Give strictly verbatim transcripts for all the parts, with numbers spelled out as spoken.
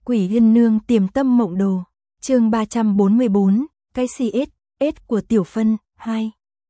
Quỷ Yên Nương Tiềm Tâm Mộng Đồ, chương ba trăm bốn mươi bốn, cái xê ét, S của Tiểu Phân, hai.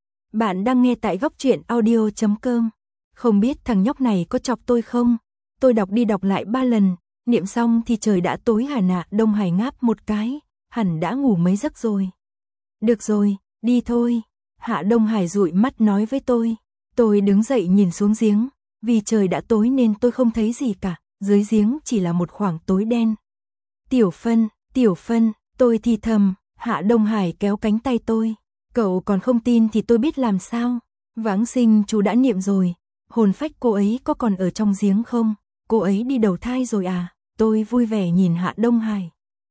Bạn đang nghe tại góc truyện audio chấm com. Không biết thằng nhóc này có chọc tôi không? Tôi đọc đi đọc lại ba lần, niệm xong thì trời đã tối hả nạ. Đông Hải ngáp một cái, hẳn đã ngủ mấy giấc rồi. Được rồi, đi thôi. Hạ Đông Hải dụi mắt nói với tôi. Tôi đứng dậy nhìn xuống giếng, vì trời đã tối nên tôi không thấy gì cả, dưới giếng chỉ là một khoảng tối đen. Tiểu Phân, Tiểu Phân, tôi thì thầm. Hạ Đông Hải kéo cánh tay tôi. Cậu còn không tin thì tôi biết làm sao. Vãng sinh chú đã niệm rồi, hồn phách cô ấy có còn ở trong giếng không? Cô ấy đi đầu thai rồi à? Tôi vui vẻ nhìn Hạ Đông Hải.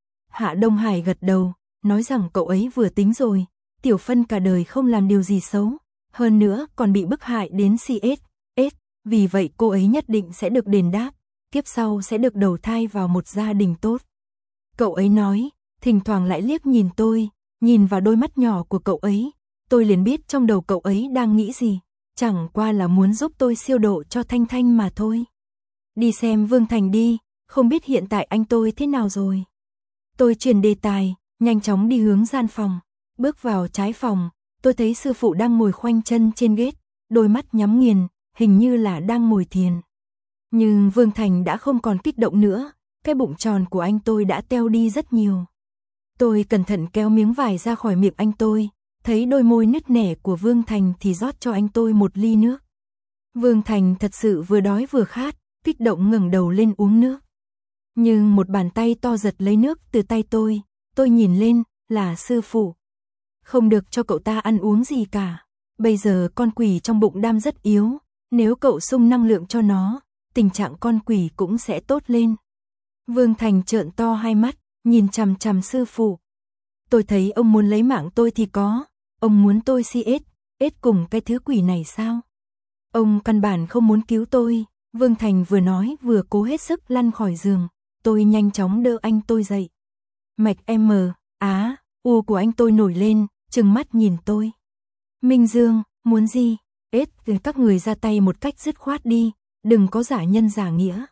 Hạ Đông Hải gật đầu, nói rằng cậu ấy vừa tính rồi, Tiểu Phân cả đời không làm điều gì xấu, hơn nữa còn bị bức hại đến xê ét, S, vì vậy cô ấy nhất định sẽ được đền đáp, kiếp sau sẽ được đầu thai vào một gia đình tốt. Cậu ấy nói, thỉnh thoảng lại liếc nhìn tôi, nhìn vào đôi mắt nhỏ của cậu ấy, tôi liền biết trong đầu cậu ấy đang nghĩ gì, chẳng qua là muốn giúp tôi siêu độ cho Thanh Thanh mà thôi. Đi xem Vương Thành đi, không biết hiện tại anh tôi thế nào rồi. Tôi chuyển đề tài, nhanh chóng đi hướng gian phòng, bước vào trái phòng, tôi thấy sư phụ đang ngồi khoanh chân trên ghế, đôi mắt nhắm nghiền, hình như là đang ngồi thiền. Nhưng Vương Thành đã không còn kích động nữa, cái bụng tròn của anh tôi đã teo đi rất nhiều. Tôi cẩn thận kéo miếng vải ra khỏi miệng anh tôi, thấy đôi môi nứt nẻ của Vương Thành thì rót cho anh tôi một ly nước. Vương Thành thật sự vừa đói vừa khát, kích động ngẩng đầu lên uống nước. Nhưng một bàn tay to giật lấy nước từ tay tôi, tôi nhìn lên, là sư phụ. Không được cho cậu ta ăn uống gì cả, bây giờ con quỷ trong bụng đang rất yếu, nếu cậu sung năng lượng cho nó, tình trạng con quỷ cũng sẽ tốt lên. Vương Thành trợn to hai mắt, nhìn chằm chằm sư phụ. Tôi thấy ông muốn lấy mạng tôi thì có, ông muốn tôi xê ét, S cùng cái thứ quỷ này sao? Ông căn bản không muốn cứu tôi. Vương Thành vừa nói vừa cố hết sức lăn khỏi giường, tôi nhanh chóng đỡ anh tôi dậy. Mạch M, Á, U của anh tôi nổi lên, trừng mắt nhìn tôi. Minh Dương, muốn gì? S, các người ra tay một cách dứt khoát đi, đừng có giả nhân giả nghĩa.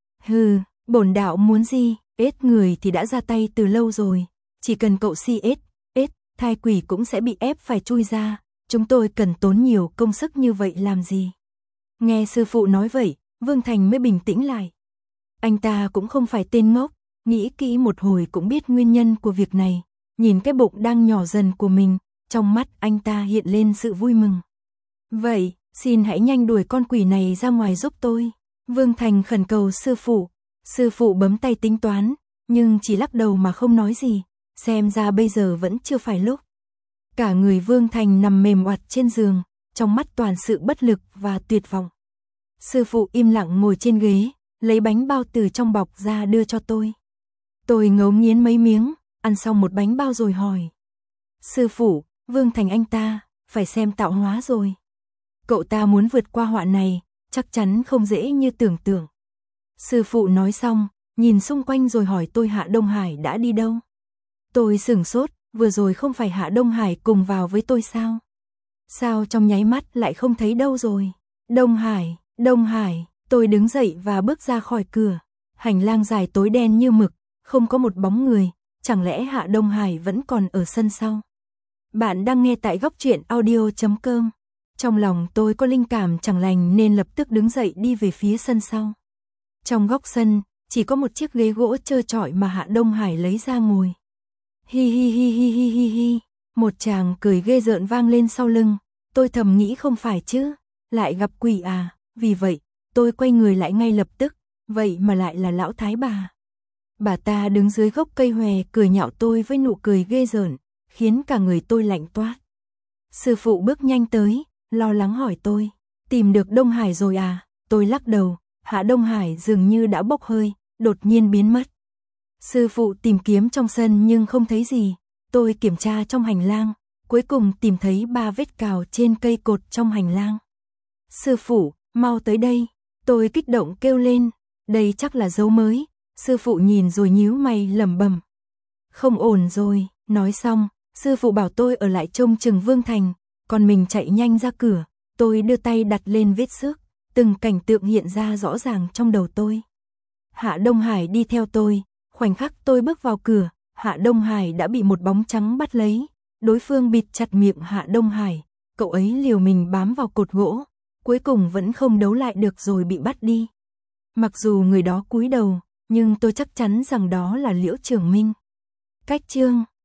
Hừ, bổn đạo muốn gì? S người thì đã ra tay từ lâu rồi, chỉ cần cậu xê ét, S, thai quỷ cũng sẽ bị ép phải chui ra, chúng tôi cần tốn nhiều công sức như vậy làm gì? Nghe sư phụ nói vậy, Vương Thành mới bình tĩnh lại. Anh ta cũng không phải tên ngốc, nghĩ kỹ một hồi cũng biết nguyên nhân của việc này, nhìn cái bụng đang nhỏ dần của mình, trong mắt anh ta hiện lên sự vui mừng. Vậy, xin hãy nhanh đuổi con quỷ này ra ngoài giúp tôi. Vương Thành khẩn cầu sư phụ. Sư phụ bấm tay tính toán, nhưng chỉ lắc đầu mà không nói gì, xem ra bây giờ vẫn chưa phải lúc. Cả người Vương Thành nằm mềm oặt trên giường, trong mắt toàn sự bất lực và tuyệt vọng. Sư phụ im lặng ngồi trên ghế, lấy bánh bao từ trong bọc ra đưa cho tôi. Tôi ngấu nghiến mấy miếng, ăn xong một bánh bao rồi hỏi. Sư phụ, Vương Thành anh ta, phải xem tạo hóa rồi. Cậu ta muốn vượt qua họa này, chắc chắn không dễ như tưởng tượng. Sư phụ nói xong, nhìn xung quanh rồi hỏi tôi Hạ Đông Hải đã đi đâu. Tôi sửng sốt, vừa rồi không phải Hạ Đông Hải cùng vào với tôi sao? Sao trong nháy mắt lại không thấy đâu rồi? Đông Hải, Đông Hải, tôi đứng dậy và bước ra khỏi cửa. Hành lang dài tối đen như mực, không có một bóng người, chẳng lẽ Hạ Đông Hải vẫn còn ở sân sau? Bạn đang nghe tại góc truyện audio chấm com. Trong lòng tôi có linh cảm chẳng lành nên lập tức đứng dậy đi về phía sân sau. Trong góc sân, chỉ có một chiếc ghế gỗ trơ trọi mà Hạ Đông Hải lấy ra ngồi. Hi hi hi hi hi hi hi, một tràng cười ghê rợn vang lên sau lưng, tôi thầm nghĩ không phải chứ, lại gặp quỷ à, vì vậy, tôi quay người lại ngay lập tức, vậy mà lại là lão thái bà. Bà ta đứng dưới gốc cây hòe cười nhạo tôi với nụ cười ghê rợn, khiến cả người tôi lạnh toát. Sư phụ bước nhanh tới, lo lắng hỏi tôi, tìm được Đông Hải rồi à? Tôi lắc đầu, Hạ Đông Hải dường như đã bốc hơi, đột nhiên biến mất. Sư phụ tìm kiếm trong sân nhưng không thấy gì, tôi kiểm tra trong hành lang, cuối cùng tìm thấy ba vết cào trên cây cột trong hành lang. Sư phụ, mau tới đây, tôi kích động kêu lên, đây chắc là dấu mới. Sư phụ nhìn rồi nhíu mày lẩm bẩm. Không ổn rồi, nói xong, sư phụ bảo tôi ở lại trông chừng Vương Thành, còn mình chạy nhanh ra cửa, tôi đưa tay đặt lên vết xước, từng cảnh tượng hiện ra rõ ràng trong đầu tôi. Hạ Đông Hải đi theo tôi, Khoảnh khắc tôi bước vào cửa, Hạ Đông Hải đã bị một bóng trắng bắt lấy, đối phương bịt chặt miệng Hạ Đông Hải, cậu ấy liều mình bám vào cột gỗ, cuối cùng vẫn không đấu lại được rồi bị bắt đi. Mặc dù người đó cúi đầu, nhưng tôi chắc chắn rằng đó là Liễu Trường Minh. Cách chương